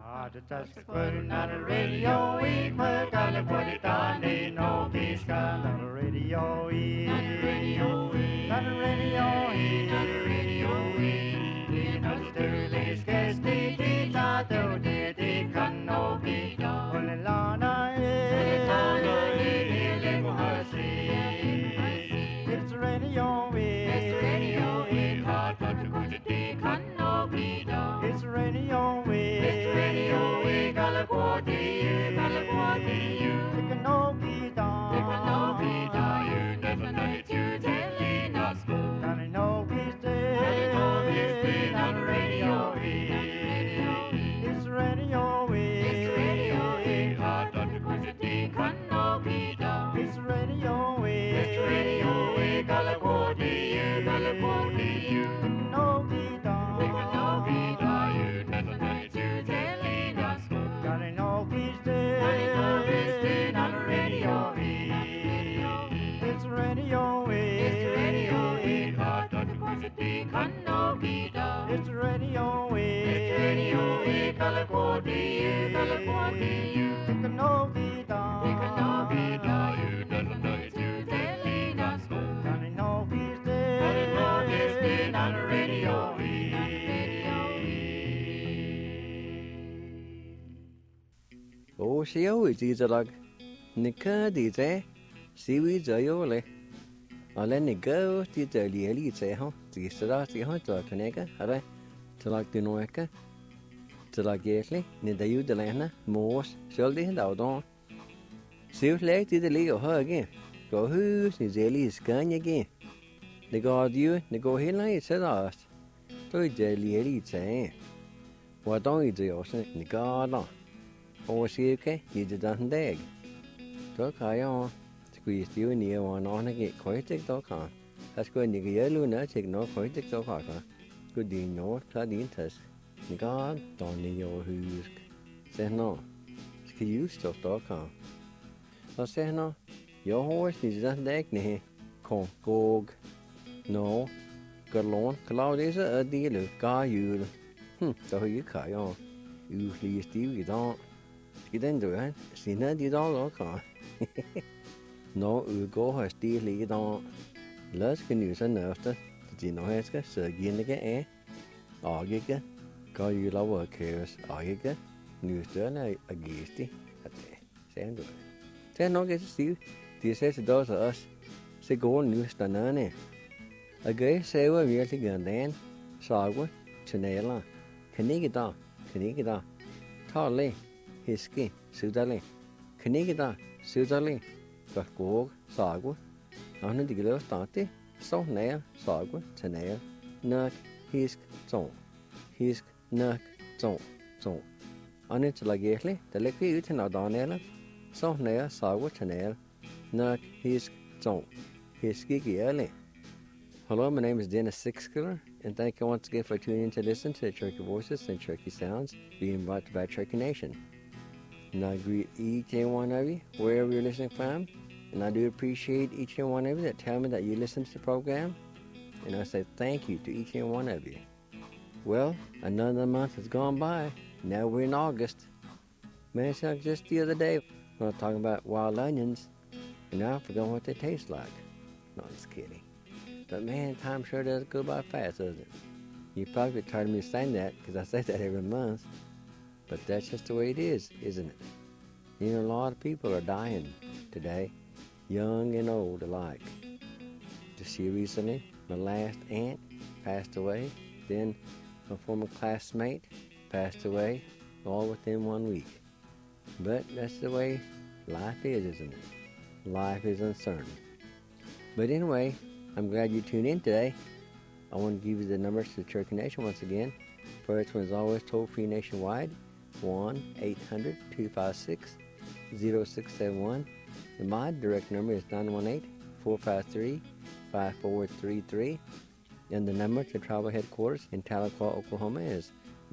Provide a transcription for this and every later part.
the touch putting on the radio, we put on the body down, ain't no peace on the radio, on the radio, on the radio, on the radio, we know the Sturley's guest, they thought they can no be done. Only Lana, it's the radio, it's the radio, hard but the good they can no be done. It's the radio, it's the radio, Galaguati, they can no be done. They can no be done. You never know it, you telling us more. Can I know he's dead? On the radio, it's the radio, it's the radio, hard but the good they can no be done. It's the radio, it's the radio, Galaguati, you can no be done. They can no be done. You never know it, you telling us more. Can I know he's dead? On the radio, it's the radio, it's the radio, hard but the good they can no be done. It's the radio, it's the radio, Galaguati, you can no be done. They can no be done. You never know it, you telling us more. Can I know he's dead? Can I know he's dead on the radio? Ô xíu gì giờ nika đi thế xíu giờ yo le ở lên nika thì giờ li thế ha thì sao thì ha cho cái này cái hả cho là cái nói cái cho là cái le nên đây yêu đây na mos xíu đi đâu đó xíu le thì đây li ở hơi cái có hư thì giờ li scan như cái để có điều để có hết lại sẽ đó tôi giờ li thế và tôi giờ ở sẽ nika đó ô xíu cái gì giờ đang đây đó khai on squeeze tiêu nhiều mà nó cái khói tích đó cả hay cái những cái giấy luôn nữa thì nó khói tích đó cả cái đi nó ra đi thật những cái toàn nhiều hư sẽ nó cái use đó cả nó sẽ nó yếu hóa thì ra đấy này con cog nó cái lon cái lao đấy sẽ ở đi được cá yêu tao hơi khai on yêu lý tiêu gì đó cái đến rồi xin nó đi đó cả nó có hơi tí lý đó lỡ cái nữ sinh nữa đó chỉ nói cái sự kiện cái ở cái có như lâu ở kia ở cái nữ sinh này ở gì xem rồi thế nó cái xíu thì sẽ đó là sẽ có nữ sinh này ở cái xe với việc thì gần đến sao quá cho nên là cái này cái đó thao lên hiski sự đó lên cái đó sự đó lên các cô sao quá anh đi cái đó thế sau này sao quá cho nên nợ hisk nợ trông anh ấy chỉ là cái đấyแต่เล็กที่อื่นnào đó này là sau này sao quá cho nên nợ hisk trông hiski cái này. Hello, my name is Dennis Sixkiller, and thank you once again for tuning in to listen to the Cherokee Voices and Cherokee Sounds being brought to you by Cherokee Nation. And I greet each and one of you, wherever you're listening from, and I do appreciate each and one of you that tell me that you listen to the program, and I say thank you to each and one of you. Well, another month has gone by. Now we're in August. Man, so just the other day, we were talking about wild onions, and now I forgot what they taste like. No, I'm just kidding. But man, time sure does go by fast, doesn't it? You probably tired of me saying that because I say that every month. But that's just the way it is, isn't it? You know, a lot of people are dying today, young and old alike. Just here recently, my last aunt passed away. Then my former classmate passed away, all within 1 week. But that's the way life is, isn't it? Life is uncertain. But anyway, I'm glad you tuned in today. I want to give you the numbers to the Cherokee Nation once again. First one is always toll-free nationwide, 1-800-256-0671. And my direct number is 918-453-5433. And the number to tribal headquarters in Tahlequah, Oklahoma is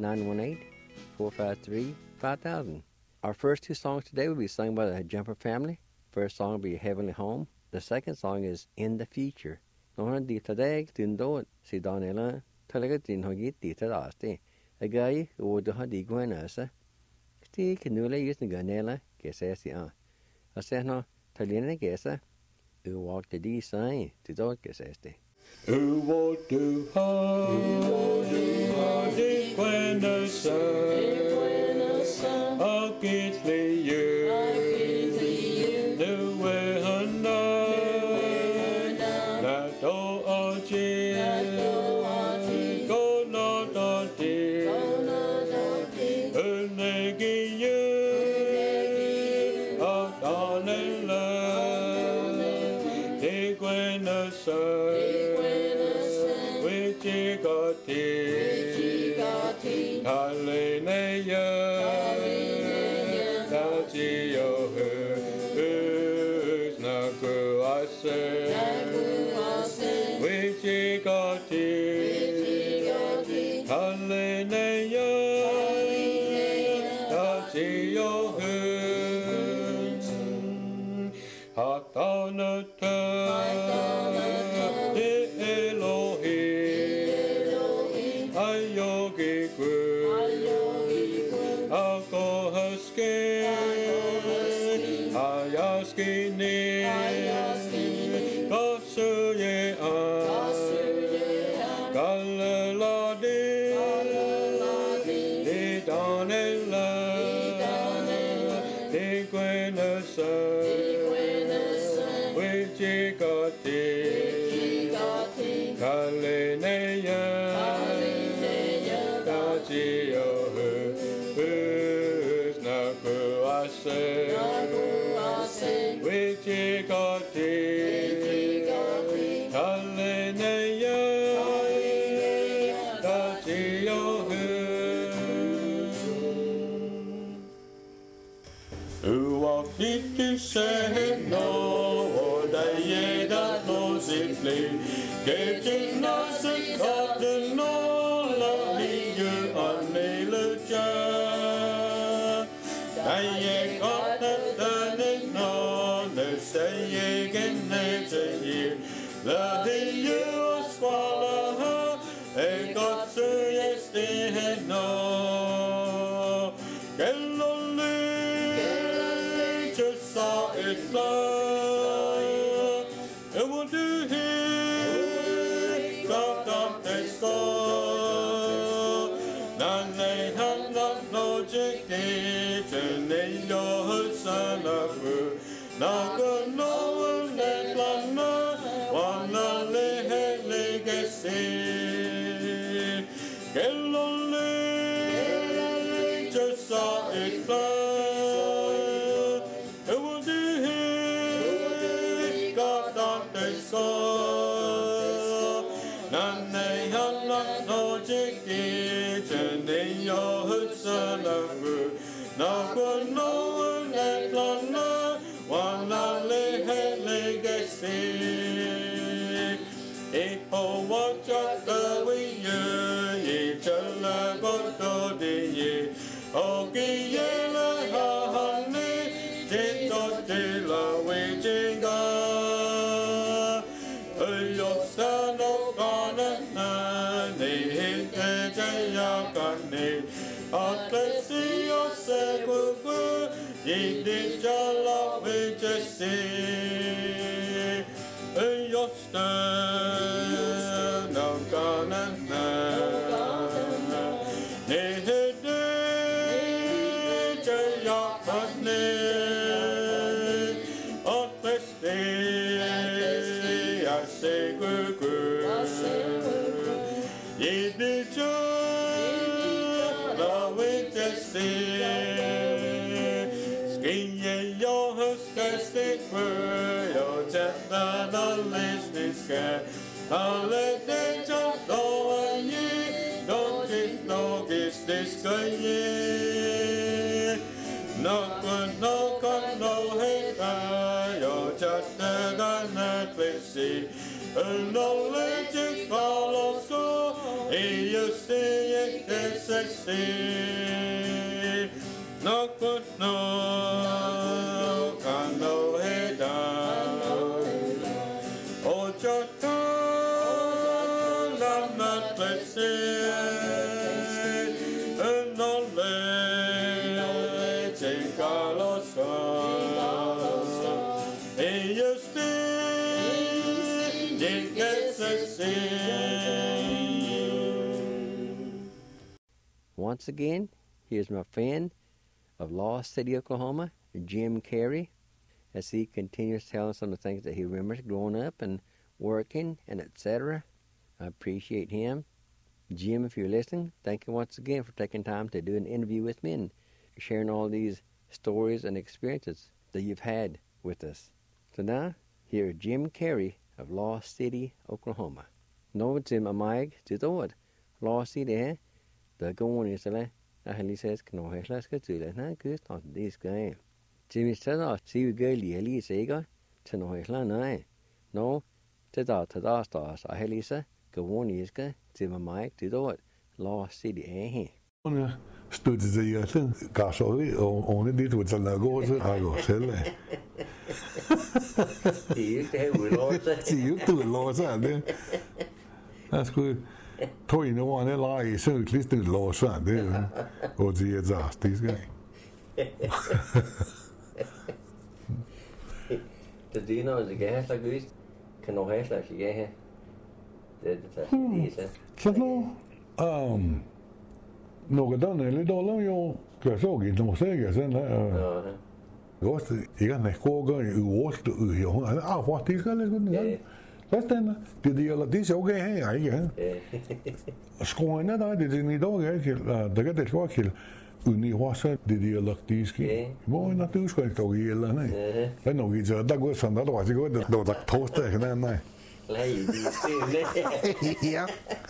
918-453-5000. Our first two songs today will be sung by the Jumper family. First song will be Heavenly Home. The second song is In the Future. Nó đi tới đây tin đó thì đó này là thay cái tin họ nghĩ tí tới đó thì cái gái ở đó họ đi qua nữa sao thì cái núi lấy cái này là cái xe gì à ở xe nó thay liền cái cái xe walk the design thì đó cái xe đấy walk to hard when the sun I'll get you the way na do oji go no do di unegi you a darling love the when the sun which got Hallelujah, which got Getting us a cotton all lovely you on me lucha. I got the no, the say again nature here. The you swallow her, a got so yes they had no. Get lonely, just saw it fly. It would do here. Carlosa. Ellos tienen que Once again, here's my friend of Lost City, Oklahoma, Jim Carey, as he continues telling some of the things that he remembers growing up and working and etc. I appreciate him. Jim, if you're listening, thank you once again for taking time to do an interview with me and sharing all these stories and experiences that you've had with us. So now, here's Jim Carey of Lost City, Oklahoma. Nå til mig til året. Lost City her. Der går i sig, og han lige siger, kan jeg have skal til at han kyst og det skal. Til vi sætter sig vi gør lige sikker til når jeg nej. Nå til der står så han lige så går i sig til mig til året. Lost City er her. Stod til jeg så gasoli og det du til at gå så har jeg selv. Det er det udlåse. Det er jo udlåse det. Jeg skulle tog en år en lag i så klistret låse det. Og det er så det skal. Det er noget det kan så godt. Kan du have slags ja her. Det så. Så nu något annat eller då jag kan så inte nog säga sen där. Just jag när går i åt jag faktiskt ska det gå. Förstår du? Det gäller det så okej här igen. Skolan där det är idag det kan det gå till universitet det gäller det ska. Vad är det ska det gälla nej. Det nog inte det går sånt där vad det går då tosta kan nej. Nej, det Ja.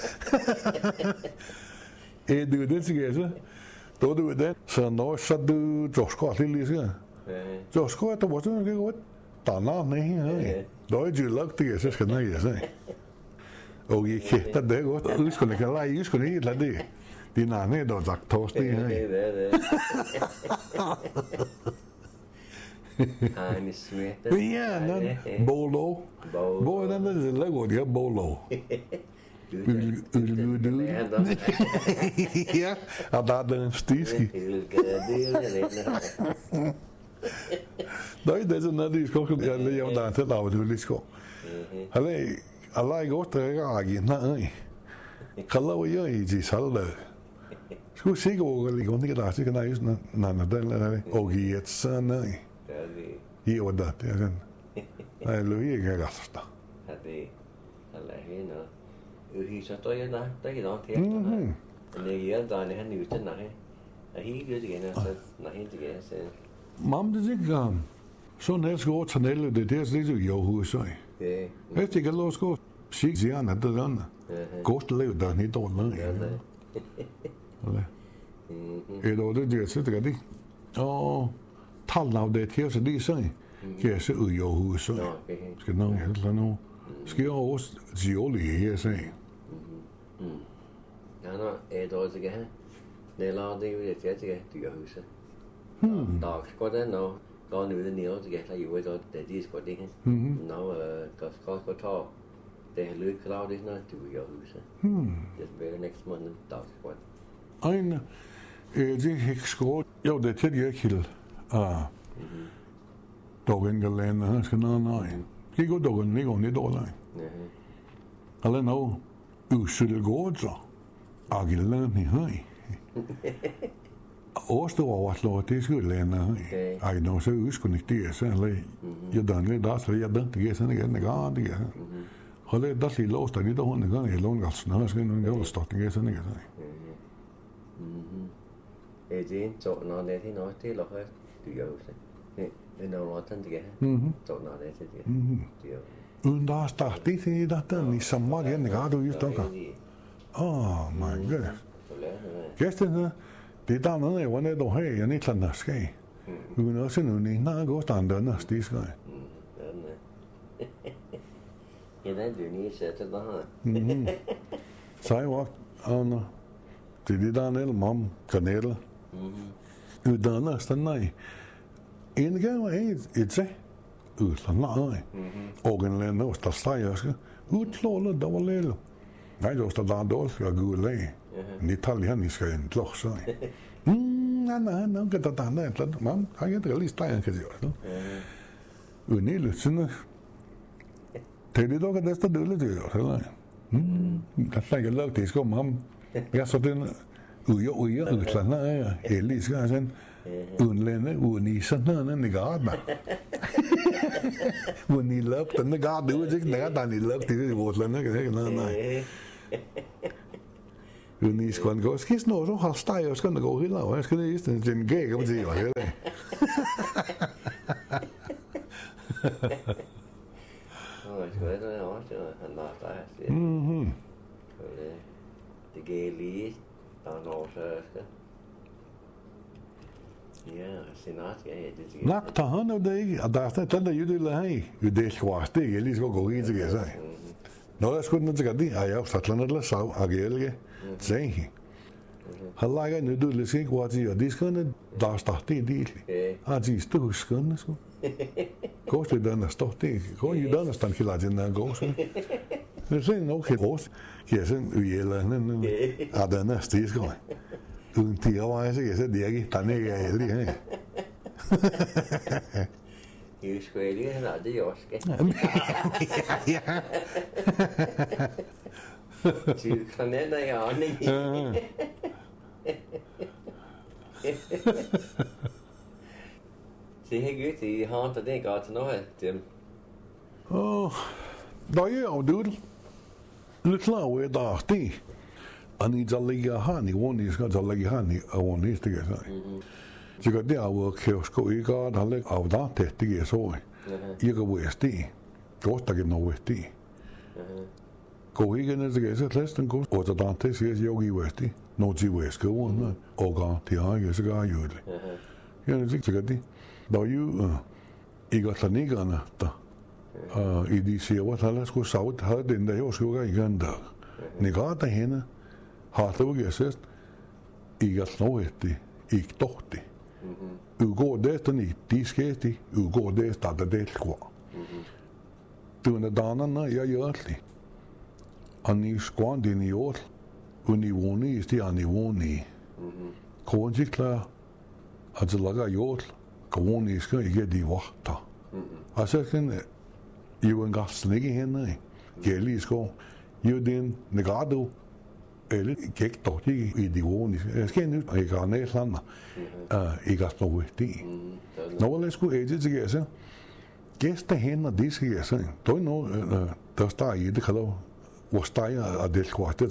Du det skal så. Då du det så når så du josko til lige så. Josko det var sådan det godt. Der nej. Då er det lagt det så skal nej så. Og ikke det godt. Du skal ikke lege, du skal ikke lade det. Det nej då sagt tost det her. Han er smidt. Ja, bolo. Bolo den der lago det bolo. Ja, og der er den stiski. Nej, det er sådan, at de skal komme. Jeg lever der til lavet det lige skal. Allah er godt, der er ikke nej. Kalau jeg i de salg. Skulle sikkert over lige gå ned der, så kan jeg just når der og give et sådan nej. I var der, det er sådan. Nej, løg ikke jeg godt der. Det Allah hende. Thì sao tôi nói tới cái đó thiệt này giờ đó này hắn nhiều chân nàyही cái gì nữa này hết cái gì Mam det ikke så næst går tunnel det der så jo hus så det det kan lås gå sig sig andet det der godt leve der niet dårligt det så det og tal af det her så det så kan så jo hus så skal nok helt nu skal jeg også jioli her så ja nå det det her det lader det jo det det gør huset der går det nå går nu det nede det kan jo det det skal det her nå skal tage det løb klar det når du gør huset det bliver next month der skal en det ikke skal jo det til jeg kill dogen galene skal nej det går dogen ikke on det dårligt eller nå usel går så agillen i høj Åstår over slår det skulle lande ej nå så uskun ikke det så eller jeg dan lidt der så jeg dan det sådan igen det det holde der lige låst der lidt hun gang i lån gas når skal nogen jo stå det sådan ikke det så når det er noget det lå højt du jo så det når sådan det så når det det uden der start det der i sommer igen du just der oh my god gæsten det der noget jeg var nede og have jeg ikke lader ske uden også nu når går standard der stig skal ja det er jo ikke så der så jeg var det der nede mam kanel udannet stand nej en gang var et så udland nej organlænd og der steger skal udklålet der var lille nej det var der dårligt skal gå læge en italienisk en kloks så no, que está tan mam, I get at least time because you need to listen. Tell you that that's the deal with you. That's like a love this go, mom. Yes, so then we are at least, guys, and Unlene, Unisan, and the gardener. When he loved and the God do it, and he loved it was like Unis kan gå skis nå så har steg og skal gå hilla og skal det just en gay kan man sige hvad det Nå, skal det også han har steg. Det gav lige der når så skal. Ja, senat ja det. Nak ta han og det ikke, og der er den der jødel her. Det skal det ikke lige skal gå i til sig. Nå der skulle den til det. Jeg har sat landet så agere. Zeg, halaga nu doe les ik wat je die kunnen daar staat die had je toch kunnen zo kost je dan staat die kon je dan staan gelaten naar goos er zijn ook geen goos je zijn uele en adana steeds gewoon toen die was ik zei die dan nee hè je schreeuwde en dat die oske ja Chứ không nên đây họ đi. Thì hay gửi thì họ tới đây có nói tìm. Đó giờ ông đưa lúc nào về đó thì anh ấy cho lấy cái hàng, anh ấy cho lấy cái hàng, anh ấy thì cái gì? Chỉ có điều ở kêu school cái đó là ở đó thì cái số, cái về thì, có tất cả nó về thì. Kohigen is the case, less than goes, or the Dante says Yogi Westy, no G West go on, Oga, Tia, is a guy usually. Yeah, it's exactly. Though you, got the nigana, EDC, what Hallas go south, heard in the Yosuga Uganda. Nigata Hena, Hartog assist, got no etty, ik tohti. You go there to need, these skate, you go there, start the day squaw. Doing the Dana, yeah, you early. Ani skånd in i år, univoni ist die anivoni. Konsikla, altså laga jord, kavoni skal ikke de vagta. Altså kan jo en gasten ikke henne, gældig skå, jo den negado, eller gik dog i de voni. Jeg skal nu, og jeg kan næstlande, ikke at stå det. Når jeg skulle æde til gæse, gæster henne, de skal gæse, der er noget, der står i det kalder, Ostaya a del quartet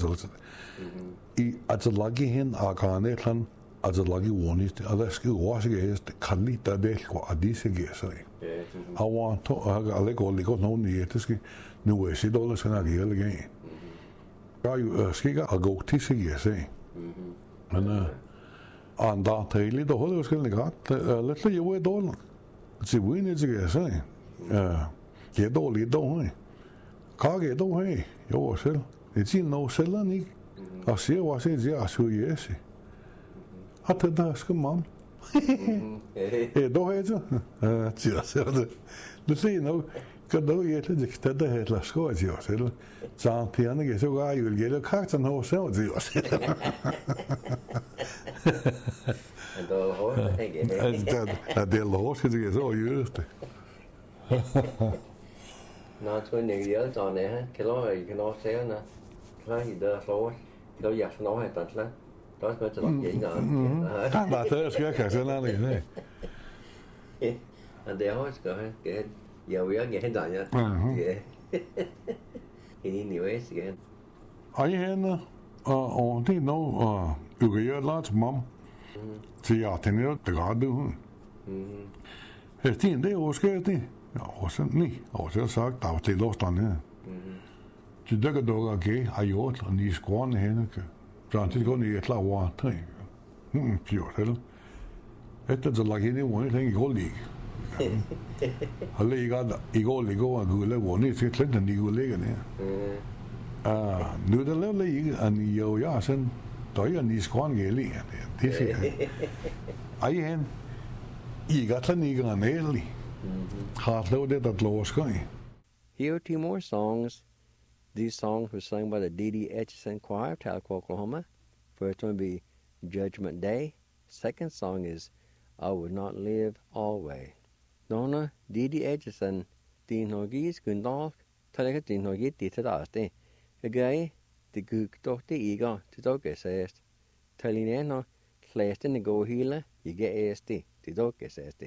I at lagi hen a kanetlan at lagi wonist alaski wasige est kalita del qua adise gesai I want to alego ligo no nietiski nu esi dollars kana gele ge Ga skiga a go tisi gesai and anda taili do holo skal gat letla jo dollar si wini gesai ge doli do Kage do hey, jo selv. Det er no selv ikke. Og siger hvad det er så yes. At der skal man. Do hey så. Siger så det. Det siger no. Kan du ikke det der helt lad skå siger selv. Så piano er så gør jo gælder karakter no så siger selv. Då har jeg ikke. Det er lov skal det så just. Nó thôi nhiều giờ trò này ha, cái nó xéo nè, cái gì đó số, cái giặt nó hay tận lắm, đó có cho lọt vậy nữa. Bà tới cái cả sơn này này. Anh đéo cái giàu yếu nghe đại nha. Cái nhiều ấy cái. Ai henne, det nå, uge lát mom. Thì jeg tænker det gør du. Det er også det. Ja, også nej, også sagt, der var det låstand her. Så der kan du ikke have gjort, og ni skråne henne, så det går ni et eller andet tre. Fjord, eller? Efter så lagde hende vundet længe i går lige. Han ligger i går lige og gule vundet, så slet den ikke ligger der. Nu er der lavet lige, og ni jo jeg sådan, der er ni skråne gælde. Det siger jeg. Ej hen, I got den ikke en ærlig. Here are two more songs. These songs were sung by the D.D. Etchison Choir of Tahlequah, Oklahoma. First one would be Judgment Day, second song is I Would Not Live Always. Donna Didi Edison, Dean Hoggies, Gundalf, Talega Dean Hoggy, Ditadaste. A guy, the gook doctor eager to dog assessed. Talineno, classed in the go healer, you get ASD, the dog assessed.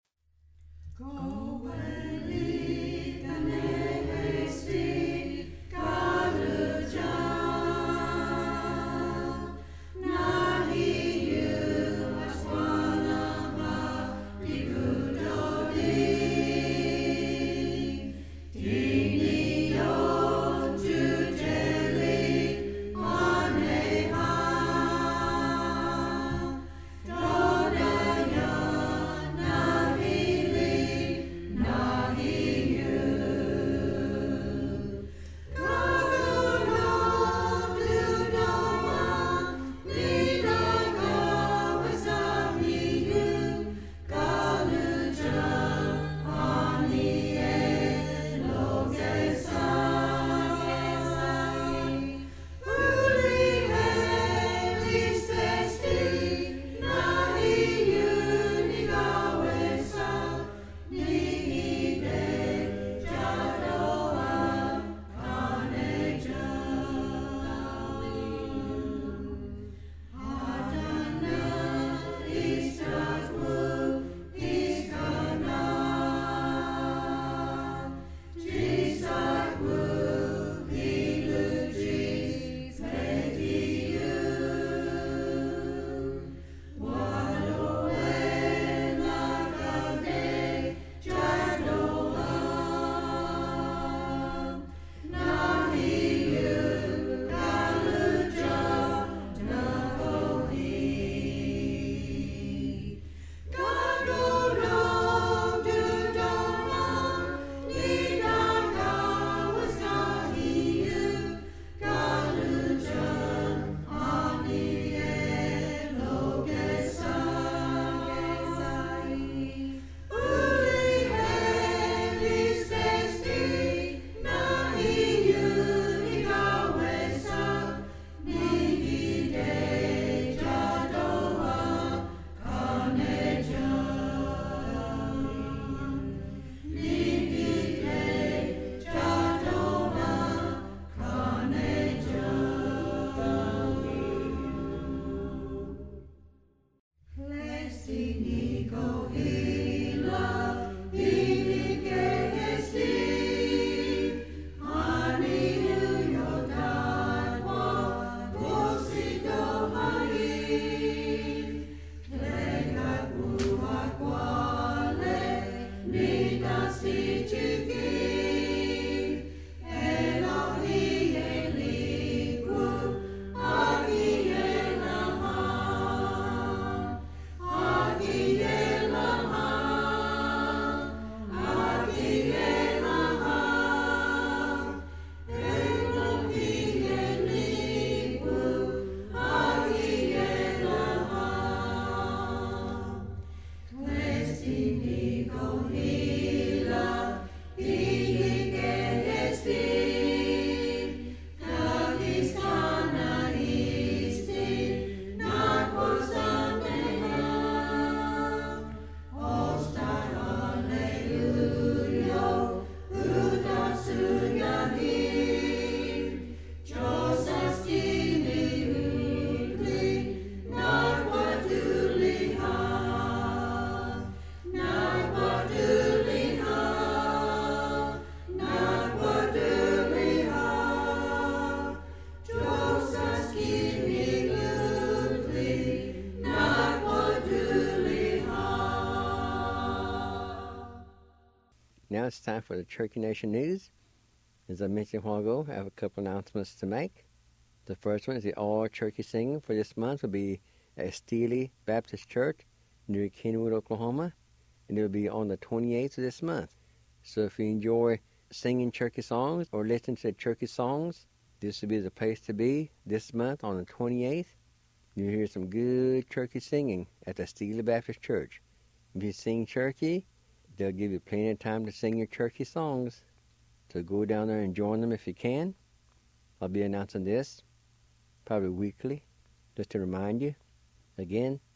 Now it's time for the Cherokee Nation News. As I mentioned a while ago, I have a couple announcements to make. The first one is the all Cherokee singing for this month will be at Steele Baptist Church near Kenwood, Oklahoma, and it will be on the 28th of this month. So if you enjoy singing Cherokee songs or listening to the Cherokee songs, this will be the place to be this month on the 28th. You'll hear some good Cherokee singing at the Steele Baptist Church. If you sing Cherokee, they'll give you plenty of time to sing your Cherokee songs. So go down there and join them if you can. I'll be announcing this probably weekly, just to remind you. Again,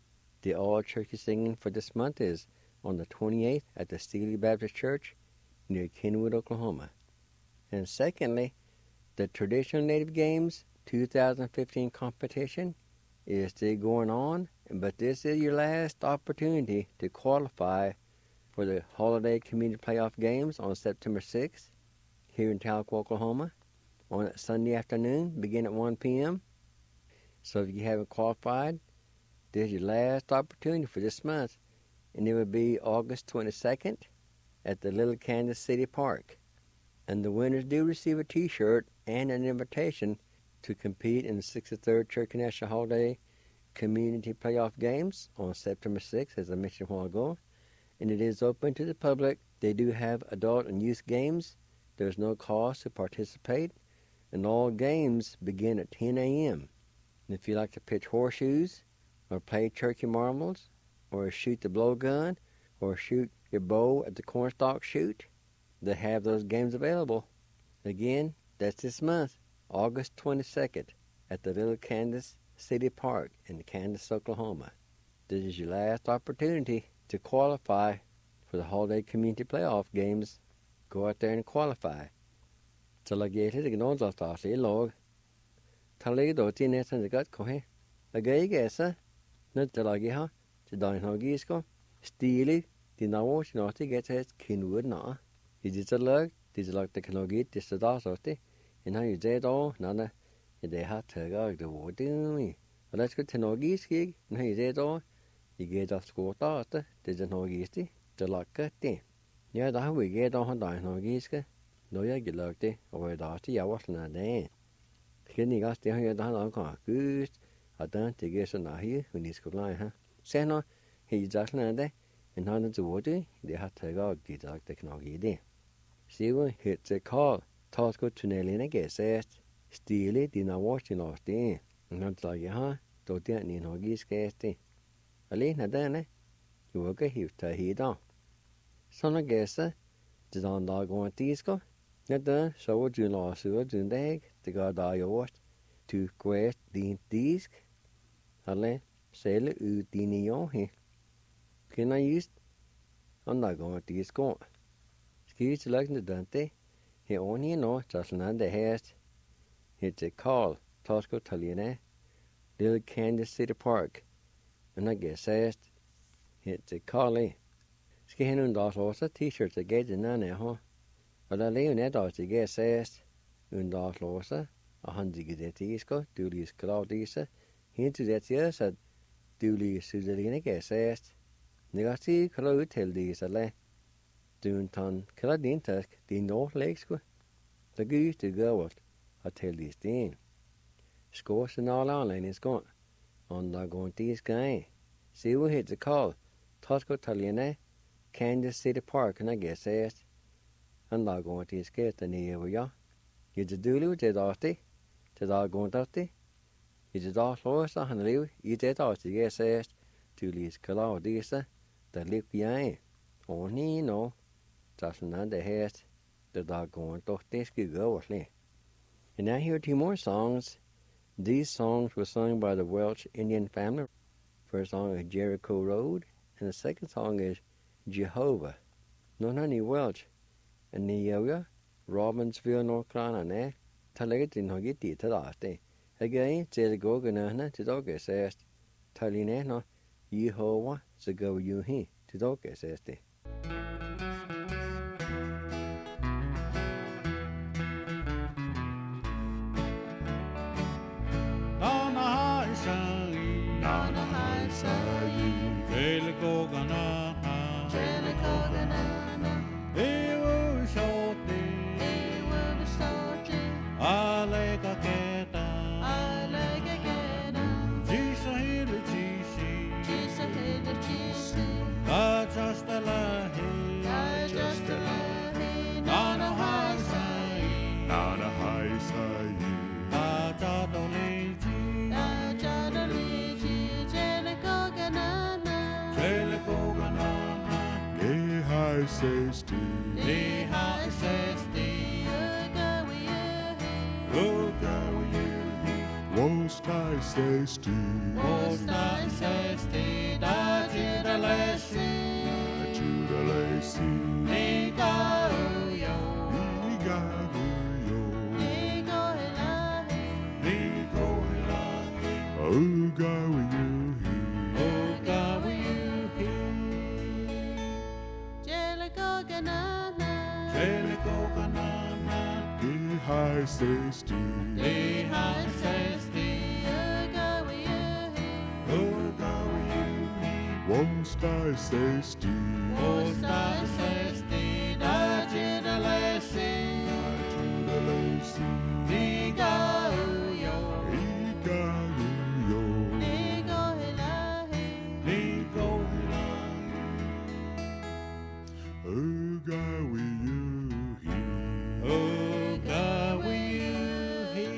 The all-turkey singing for this month is on the 28th at the Steely Baptist Church near Kenwood, Oklahoma. And secondly, the Traditional Native Games 2015 competition is still going on, but this is your last opportunity to qualify for the Holiday Community Playoff Games on September 6th here in Tahlequah, Oklahoma on Sunday afternoon, beginning at 1 p.m. So if you haven't qualified, this is your last opportunity for this month, and it will be August 22nd at the Little Kansas City Park. And the winners do receive a T-shirt and an invitation to compete in the 63rd Cherokee National Holiday Community Playoff Games on September 6th, as I mentioned a while ago. And it is open to the public. They do have adult and youth games. There's no cost to participate. And all games begin at 10 a.m. And if you like to pitch horseshoes, or play turkey marbles, or shoot the blowgun, or shoot your bow at the cornstalk chute, they have those games available. Again, that's this month, August 22nd, at the Little Kansas City Park in Kansas, Oklahoma. This is your last opportunity to qualify for the Holiday Community Playoff Games. Go out there and qualify. Så lager jeg til noen som tar seg I lag. Ta lege da til nesten det godt komme. Lager jeg gæsa. Nødt til lager jeg til dagen har skal. Stilig. De navn til noe til gæt hæst kinwood nå. I disse lag, disse lag til kan lage til stedet så til. En har jo det da, nana. Det har tøgget det var det. Og det skal til noe skig. En har jo det da. Jeg gæt av skåta at det er noe til. Det lager det. Ja, da har vi gæt av han dagen har skal. Nå jeg ikke lagt det, og jeg da til jeg var sånn det. Siden jeg gass det har jeg da han kan gud, at den til jeg sånn her, hun I skal lage her. Se nå, jeg da sånn det, en han til å det, det har tøgget av de dag det kan I det. Se hvor helt til kall, ta sko tunnelene gæsest, stilig dine var til å det. En han til jeg har, da det er noe skæst det. Alene denne, jo ikke helt til her da. Sånn gæse, det er en dag og en tidsgå. Nede, så var du nå så du dag, det går da gjort. Du kvært din disk. Alle, selv ut dine jo her. Kender just, en dag og en tidsgå. Skriv til løgne dante, her oven her nå, så sådan det herst. Her til Carl, Tosco Taliene, Little Kansas City Park. Men jeg gæsast, her til Carl, skal hen under også t-shirt til gæt den anden her. Og der lever net også til gæsast, under også, og han digger det til skal, du lige skal lave disse. Hen til det til så du lige synes det ikke gæsast. Når jeg siger, kan du udtale det, så lad. Du kan kalde din task, din nordlæg sgu. Der gør det gør vort, og tale det sten. Skår signal anledning skån, og der går det skal af. Se hvor helt det kald, Tosco Taliene, Kansas City Park, og jeg sagde, han der går det skal der nede hvor jeg. Jeg det døde det der det, det der går der det. I det der slår så han lever i det der det jeg sagde, du lige skal lave disse, der ligger jeg. Og ni nå, der sådan det her, det der går der det skal gå slet. And I hear two more songs. These songs were sung by the Welch Indian family. First song is Jericho Road, and the second song is Jehovah. No, honey, Welch. And the area, Robbinsville, North Carolina, talegget din har gitt dit til det. Jeg til det går gønne til dere sest. Taline nå, Jehova, så går jo hen til dere sest det. Most I say, sesti. Det har sesti. Wonstai sesti. Ostai sesti. Dajidalesi. Ajudalesi. Diga uyo. Ika uyo. Digo hilahi. Nigo hilahi. Uga wiyuhi. Uga wiyuhi.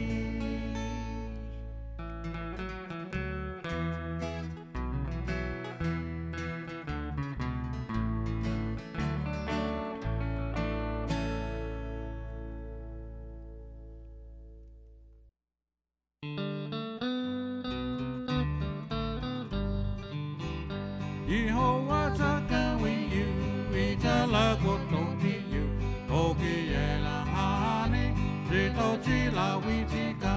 Yehovah taka wiyu, itala koto tiyu, oki ela hane, zito tila witika.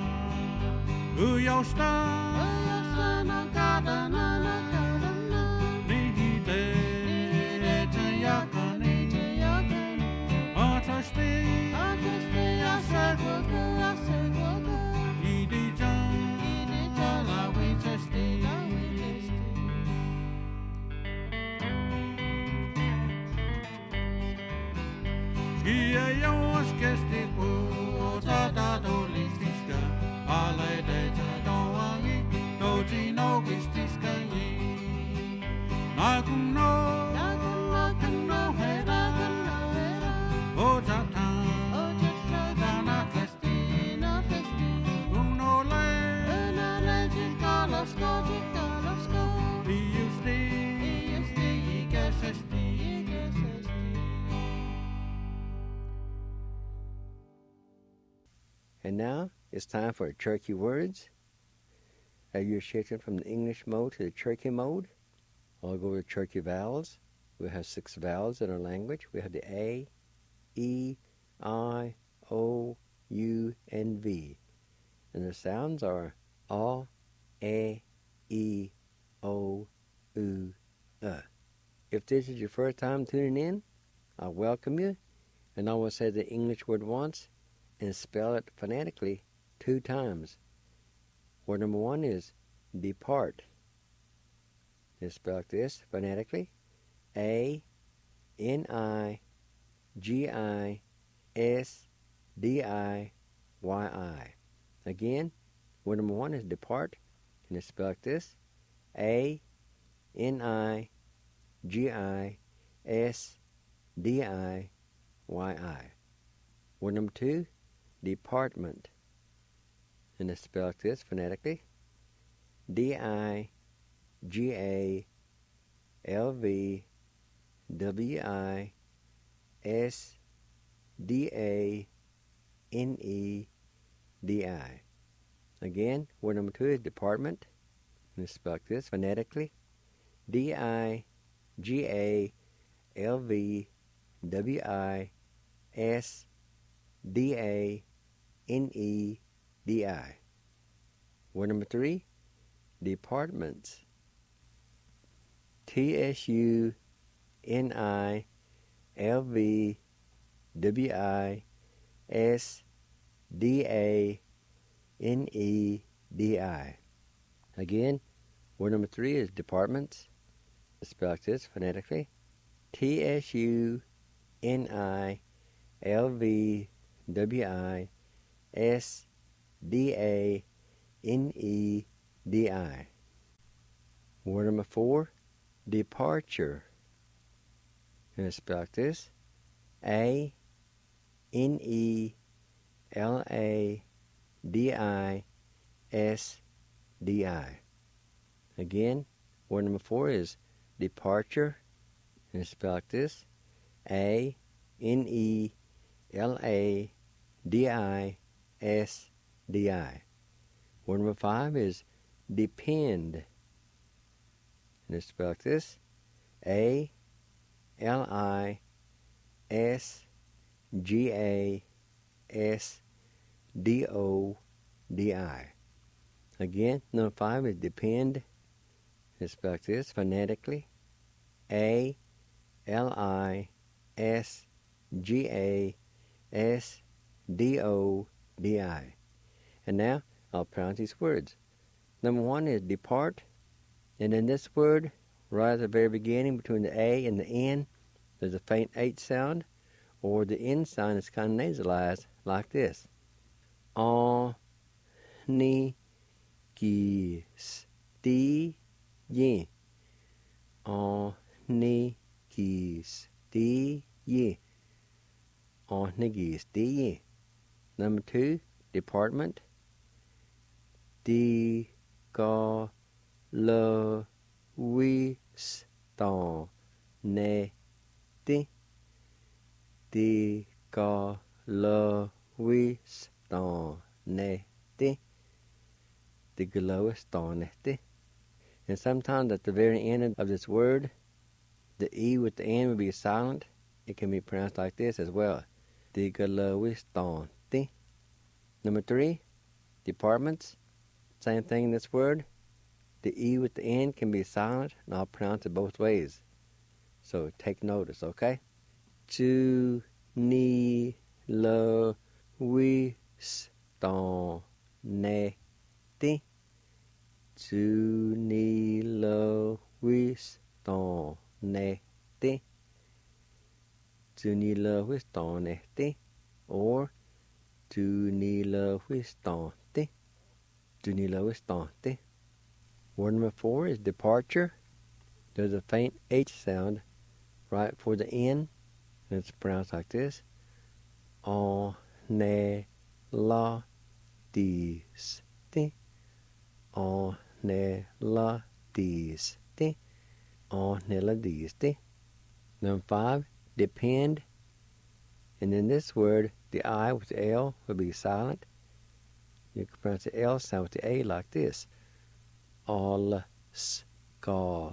Uyosta, nihide, teyakani, atashti, idijan, la witesti. Skia jos kesti puu, tata tulistiska, ale deja doangi, doji nogistiska yi. Nakuno, hera, ojatan, dana festi, uno le, iusti, igesesti. And now it's time for Cherokee words. As you're shifting from the English mode to the Cherokee mode, I'll go with Cherokee vowels. We have 6 vowels in our language. We have the A, E, I, O, U, and V. And the sounds are A, E, O, U, If this is your first time tuning in, I welcome you, and I will say the English word once and spell it phonetically 2 times. Word number 1 is depart. It's spelled like this phonetically: A-N-I-G-I-S-D-I-Y-I. Again, word number 1 is depart, and it's spelled like this: A-N-I-G-I-S-D-I-Y-I. Word number 2, department, and it's spelled like this phonetically: D-I-G-A-L-V-W-I-S-D-A-N-E-D-I. Again, word number 2 is department, and it's spelled like this phonetically: D-I-G-A-L-V-W-I-S-D-A-N-E-D-I. Word number 3, departments. T-S-U-N-I-L-V-W-I-S-D-A-N-E-D-I. Again, word number 3 is departments. It's spelled like this phonetically: T-S-U-N-I-L-V-W-I-S-D-A-N-E-D-I. Word number 4, departure. And it's spelled like this: A-N-E-L-A-D-I-S-D-I. Again, word number 4 is departure, and it's spelled like this: A-N-E-L-A-D-I-S-D-I. Word number 5 is depend, and it's spelled like this: A-L-I-S-G-A-S-D-O-D-I. Again, number 5 is depend. It's spelled like this phonetically: A-L-I-S-G-A-S-D-O-D-I. D-O-D-I. And now I'll pronounce these words. Number one is depart. And in this word, right at the very beginning, between the A and the N, there's a faint H sound, or the N sound is kind of nasalized like this. On, ni, ki, sti, yin. On, ni, ki, sti, yin. On, ni, ki, sti, yin. Number two, department. Di, ga, le, wi, ston, ne, ti. Di, ga, le, wi, ston, ne, ti. Di, ga, le, wi, ston, ne, ti. And sometimes at the very end of this word, the E with the N will be silent. It can be pronounced like this as well. Di, ga, le, wi, ston, ti. Number three, departments. Same thing in this word. The E with the N can be silent, and I'll pronounce it both ways. So take notice, okay? Chu, ni, le, wi, ston, ne, ti. Chu, ni, le, wi, ston, ne, ti. Chu, ni, le, wi, ston, ne, ti. Or chu, ni, le, wi, ston, ti. Chu, ni, le, wi, ston, ti. Word number four is departure. There's a faint H sound right before the N, and it's pronounced like this. On, ne, la, dis, ti. On, ne, la, dis, ti. On, ne, la, dis, ti. Number five, depend. And in this word, the I with the L will be silent. You can pronounce the L sound with the A like this. All, ska,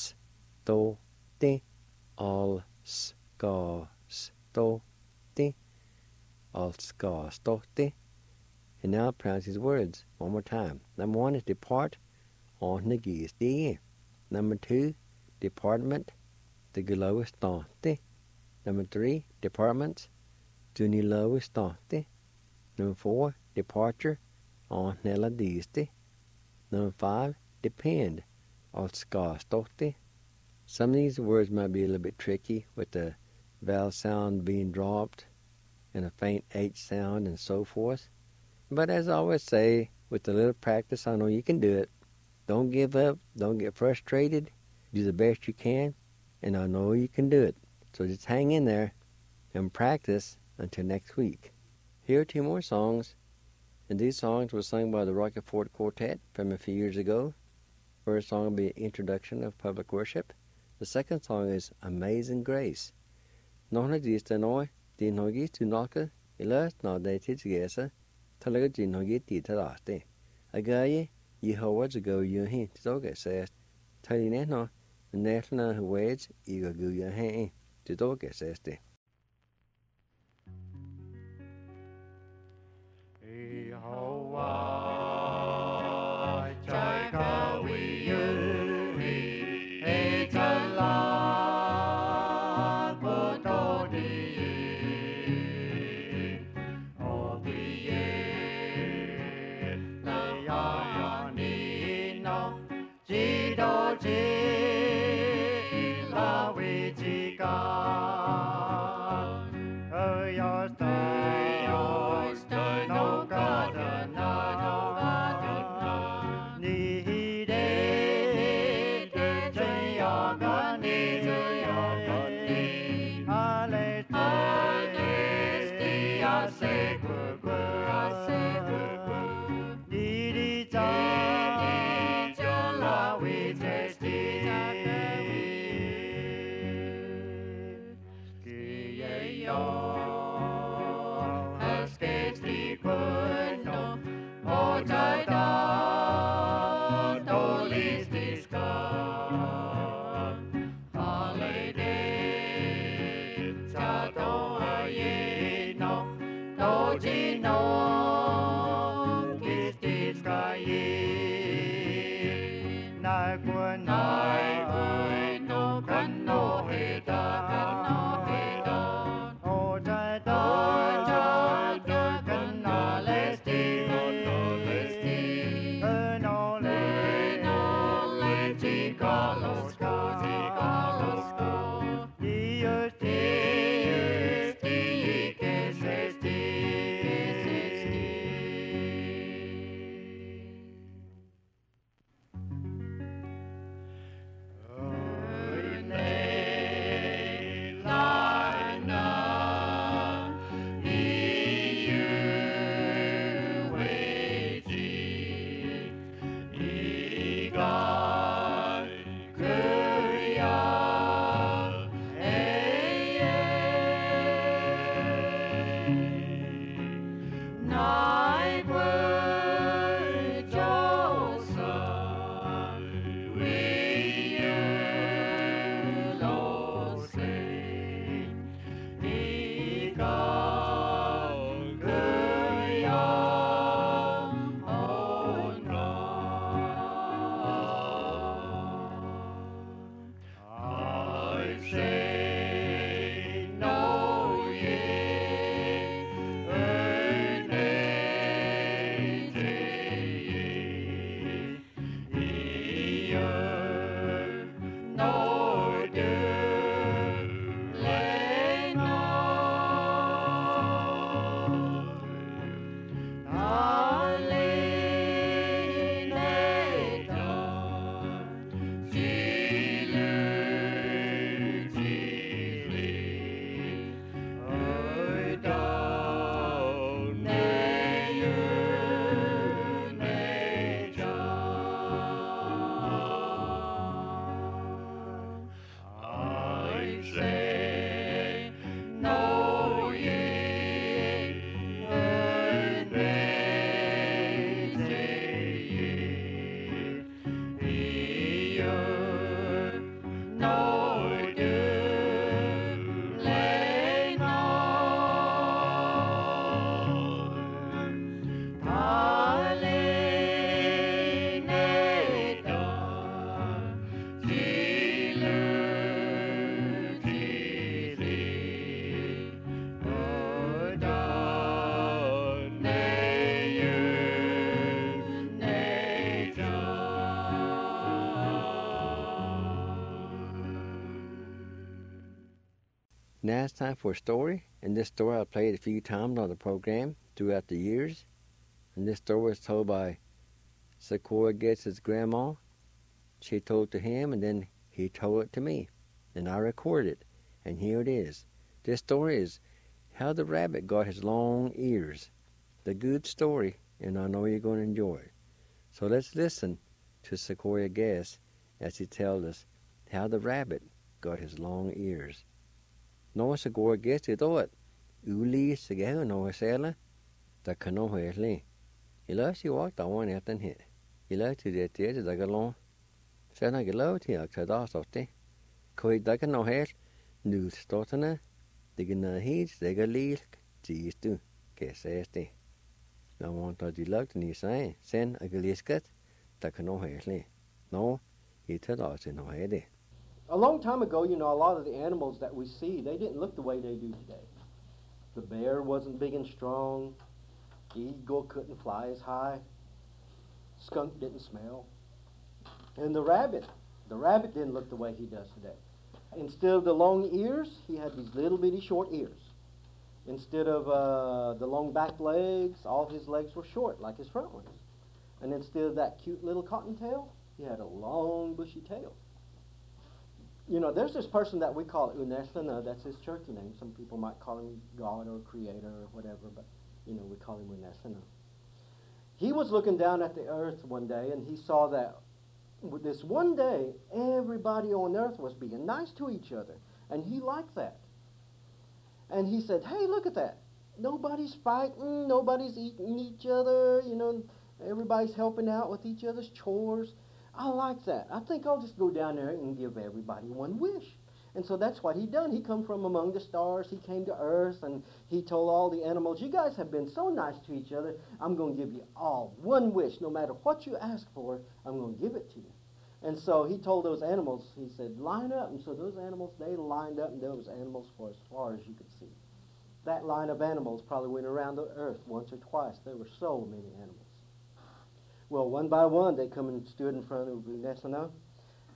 sto, ti. All, ska, sto, ti. All, ska, sto, ti. And now I'll pronounce these words one more time. Number one is depart. On, ne, gi, sti. Number two, department. The galo is ston, ti. Number three, departments. Tu, ni, lo, is ston, ti. Number four, departure. On, ne, la, dis, ti. Number five, depend. All, ska, sto, ti. Some of these words might be a little bit tricky with the vowel sound being dropped and a faint H sound and so forth. But as I always say, with a little practice, I know you can do it. Don't give up. Don't get frustrated. Do the best you can, and I know you can do it. So just hang in there and practice until next week. Here are two more songs, and these songs were sung by the Rocky Ford Quartet from a few years ago. First song will be an introduction of public worship. The second song is Amazing Grace. Nona dista noi, di nogi tu naka, ilas na de tizgesa, talaga di nogi ti taraste. Agaye, Yehovah to go you hin, toga says, Taline no, Nefna who waits, ego go your hand, to toga says te. Yehovah, Jacob, we you, it's a lot, but all the year, all the year, the Yanino, Jido, Jila, Wichika, your star, no God, no God, need it, your God, need your God, need, Hallelujah, say good, need it, la, we taste it, Oh, Dios, Dios, Dios, que se Now it's time for a story, and this story I played a few times on the program throughout the years. And this story was told by Sequoia Guest's grandma. She told it to him, and then he told it to me. And I recorded it, and here it is. This story is How the Rabbit Got His Long Ears. The good story, and I know you're going to enjoy it. So let's listen to Sequoia Guest as he tells us how the rabbit got his long ears. Nó Sequoia Guest I thought, Uli Segahu no Sela, the canoe Lee. He loves you walked on at and hit. He loves to the theatre the galon. Said I get low to the dos of the. Coy ducking no hair, news stotana, digging the heat, they got leak, geez do, guess as they. No one thought you loved and he say, send a glisket, the canoe Lee. No, he told us in no head. A long time ago, a lot of the animals that we see, they didn't look the way they do today. The bear wasn't big and strong. Eagle couldn't fly as high. Skunk didn't smell. And the rabbit didn't look the way he does today. Instead of the long ears, he had these little bitty short ears. Instead of the long back legs, all his legs were short, like his front ones. And instead of that cute little cottontail, he had a long bushy tail. There's this person that we call Uneslana, that's his Cherokee name. Some people might call him God or Creator or whatever, but, we call him Uneslana. He was looking down at the earth one day, and he saw that this one day, everybody on earth was being nice to each other, and he liked that. And he said, hey, look at that. Nobody's fighting, nobody's eating each other, everybody's helping out with each other's chores. I like that. I think I'll just go down there and give everybody one wish. And so that's what he done. He come from among the stars. He came to earth, and he told all the animals, you guys have been so nice to each other, I'm going to give you all one wish. No matter what you ask for, I'm going to give it to you. And so he told those animals, he said, line up. And so those animals, they lined up, and there was animals for as far as you could see. That line of animals probably went around the earth once or twice. There were so many animals. Well, one by one, they come and stood in front of Uneslana,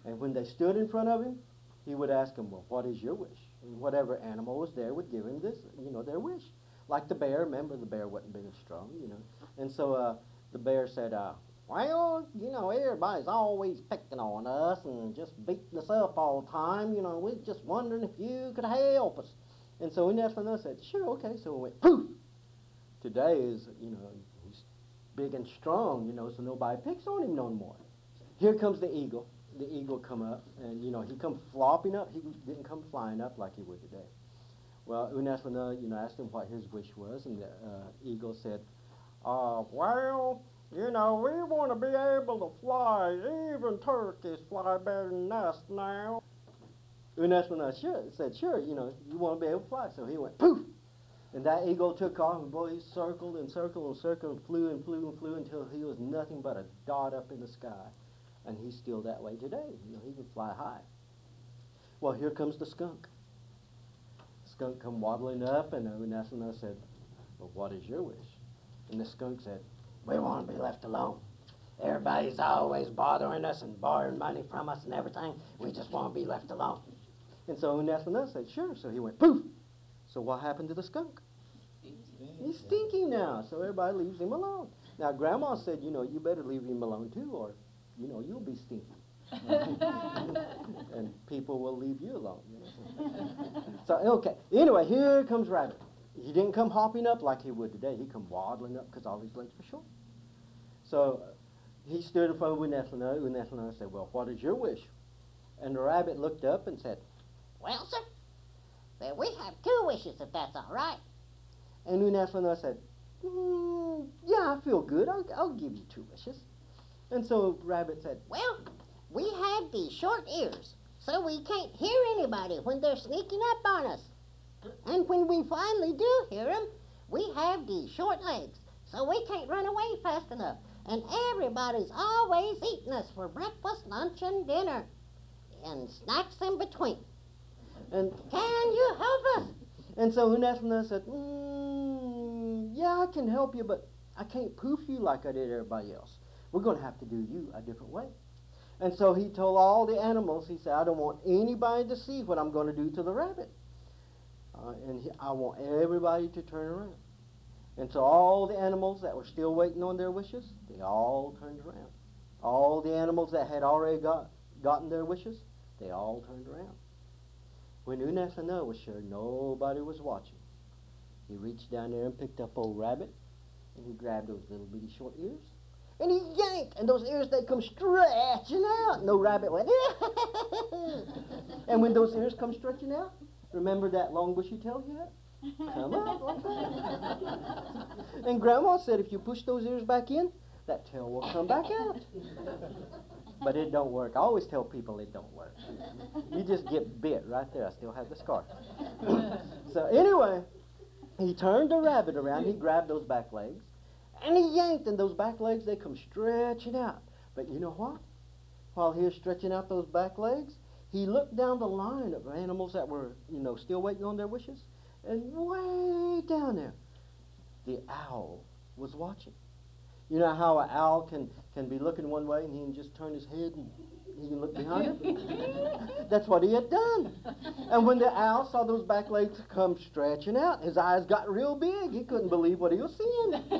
And when they stood in front of him, he would ask them, well, what is your wish? And whatever animal was there would give him this, their wish. Like the bear, remember the bear wasn't big and strong, And so the bear said, well, everybody's always picking on us and just beating us up all the time. We're just wondering if you could help us. And so Unath said, sure, okay. So we went, poof. Today is, he's big and strong, so nobody picks on him no more. Here comes the eagle. The eagle come up, and, he come flopping up. He didn't come flying up like he would today. Well, Unath asked him what his wish was, and the eagle said, well, we want to be able to fly. Even turkeys fly better than us now. Unath said, sure, you want to be able to fly. So he went, poof! And that eagle took off, and boy, he circled and circled and circled and flew and flew and flew until he was nothing but a dot up in the sky. And he's still that way today. He can fly high. Well, here comes the skunk. The skunk come waddling up, and Unath said, well, what is your wish? And the skunk said, we want to be left alone. Everybody's always bothering us and borrowing money from us and everything. We just want to be left alone. And so Unath said, sure. So he went, poof. So what happened to the skunk? He's stinky now, so everybody leaves him alone. Now, Grandma said, you better leave him alone too, or, you'll be stinky. And people will leave you alone. So, okay. Anyway, here comes Rabbit. He didn't come hopping up like he would today. He come waddling up because all his legs were short. So he stood in front of Unath said, well, what is your wish? And the rabbit looked up and said, well, sir, we have 2 wishes, if that's all right. And Unath said, yeah, I feel good. I'll give you 2 wishes. And so Rabbit said, well, we have these short ears, so we can't hear anybody when they're sneaking up on us. And when we finally do hear them, we have these short legs, so we can't run away fast enough. And everybody's always eating us for breakfast, lunch, and dinner, and snacks in between. And can you help us? And so Unath said, yeah, I can help you, but I can't poof you like I did everybody else. We're going to have to do you a different way. And so he told all the animals, he said, I don't want anybody to see what I'm going to do to the rabbit. I want everybody to turn around. And so all the animals that were still waiting on their wishes, they all turned around. All the animals that had already gotten their wishes, they all turned around. When Unath was sure nobody was watching, he reached down there and picked up old Rabbit, and he grabbed those little bitty short ears, and he yanked, and those ears, they come stretching out, and the rabbit went, and when those ears come stretching out, remember that long bushy tail you had? Come out like that. And Grandma said if you push those ears back in, that tail will come back out. But it don't work. I always tell people it don't work. You just get bit right there. I still have the scar. So anyway, he turned the rabbit around. He grabbed those back legs, and he yanked, and those back legs, they come stretching out. But you know what? While he was stretching out those back legs, he looked down the line of animals that were, still waiting on their wishes, and way down there, the owl was watching. You know how an owl can be looking one way and he can just turn his head and he can look behind him? That's what he had done. And when the owl saw those back legs come stretching out, his eyes got real big. He couldn't believe what he was seeing.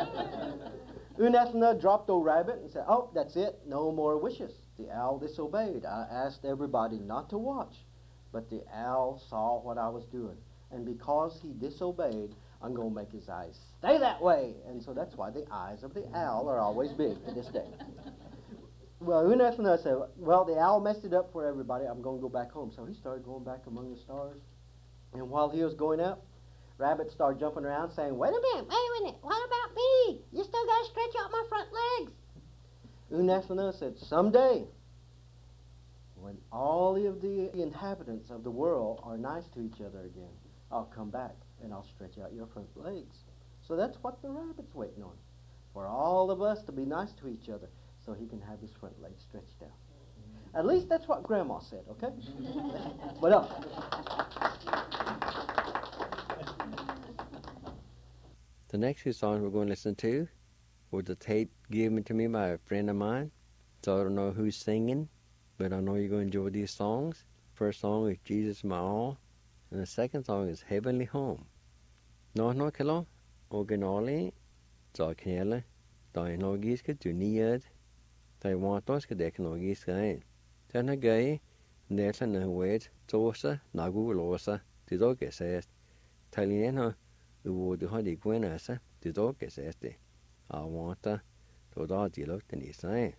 Unath dropped old Rabbit and said, oh, that's it, no more wishes. The owl disobeyed. I asked everybody not to watch, but the owl saw what I was doing. And because he disobeyed, I'm going to make his eyes stay that way. And so that's why the eyes of the owl are always big to this day. Well, Unath said, well, the owl messed it up for everybody. I'm going to go back home. So he started going back among the stars. And while he was going up, Rabbit started jumping around saying, wait a minute, what about me? You still got to stretch out my front legs. Unath said, someday, when all of the inhabitants of the world are nice to each other again, I'll come back and I'll stretch out your front legs. So that's what the rabbit's waiting on, for all of us to be nice to each other so he can have his front legs stretched out. At least that's what Grandma said, okay? What else? The next 2 songs we're going to listen to was a tape given to me by a friend of mine, so I don't know who's singing, But I know you're going to enjoy these songs. First song is Jesus My All, and the second song is Heavenly Home. No kilo, originally, så knæle, der er norgiske tuniet, der er vantoske deknorgiske en. Den er gøy, nætlen er huet, tåse, nagulåse, det dog er sæst. Taliner, du har de gwenæse, det dog er sæst det. Jeg vanta, da de lugten i sig.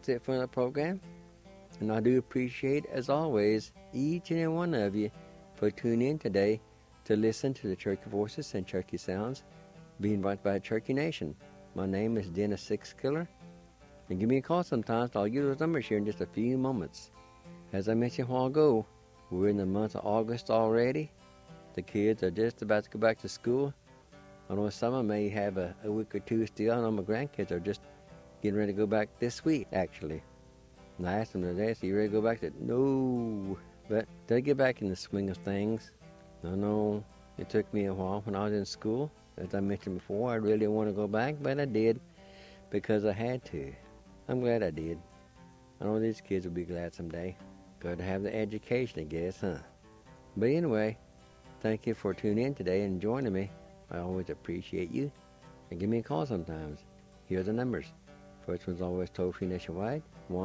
that's it for the program. And I do appreciate, as always, each and every one of you for tuning in today to listen to the Cherokee Voices and Cherokee Sounds being brought by Cherokee Nation. My name is Dennis Sixkiller. And give me a call sometimes. I'll give those numbers here in just a few moments. As I mentioned a while ago, we're in the month of August already. The kids are just about to go back to school. I know some of them may have a week or two still. I know my grandkids are just getting ready to go back this week, actually. And I asked them today, so you ready to go back? They said, no. But they'll get back in the swing of things. I know it took me a while when I was in school. As I mentioned before, I really didn't want to go back, but I did because I had to. I'm glad I did. I know these kids will be glad someday. Got to have the education, I guess, huh? But anyway, thank you for tuning in today and joining me. I always appreciate you. And give me a call sometimes. Here are the numbers. First one's always toll-free nationwide,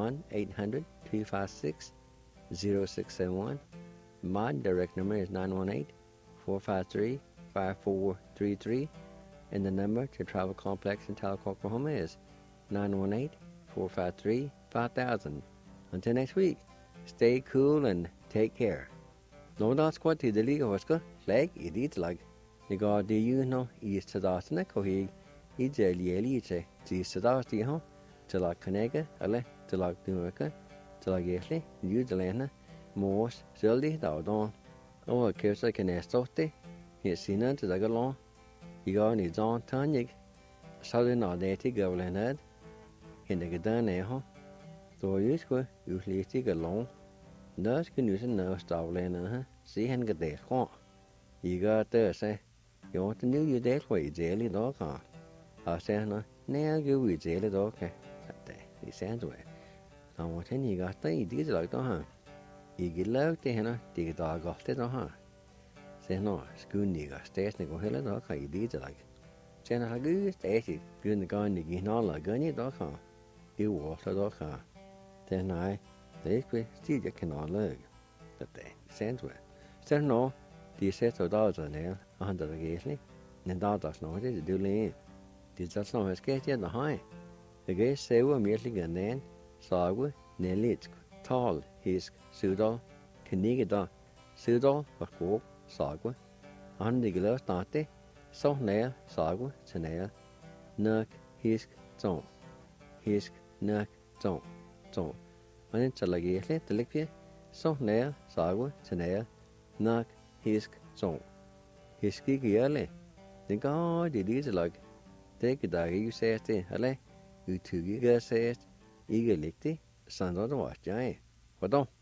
1-800-256-0671. My direct number is 918-453-5433. And the number to Travel Complex in Tahlequah, Oklahoma is 918-453-5000. Until next week, stay cool and take care. No da squat to the league hoska, flag it eats like. The god do you know is to the snake he is a lielite, the sadasti ho, to la canega, ale, to la dumaka, to la gesli, you the lana, mors, zeldi, daudon. Oh, a curse can estote, he seen to the galon. You got his own tonic, southern or deity goblin in the gadan eho. So you square, usually stick along. Nurse can use a nurse doubling, see and get there. You got there, say, you want to know you that way, daily dog. I say, no, now you with daily dog. He sends away. I want to you got the did like that, You get loud to him, the dog off the dog. Say, no, schoon you got stairs and go hell dog, you did like. Say, no, good, stairs, good the gun, you get all like gunny dog. You walk the dog. Then I. Det är still jag kan anlägga. Det sänds väl. Sen nå, de sätter dagar ner, andra gesli. Men dagar snart det du lä. De så snart ska jag det ha. Det är så mycket den sagu, nelitsk, tal, hisk, sudal, knigda, sudal, och sagu. Han det glöst natte, så ner sagu, sen ner. Nök, hisk, så. Hisk, nök, så. Så. Man til at give lidt til så nær sagu til nær nok hisk så hisk ikke gjerne det går det lige til at det der ikke siger det eller utyge gør siger ikke ligge sådan noget var jeg hvordan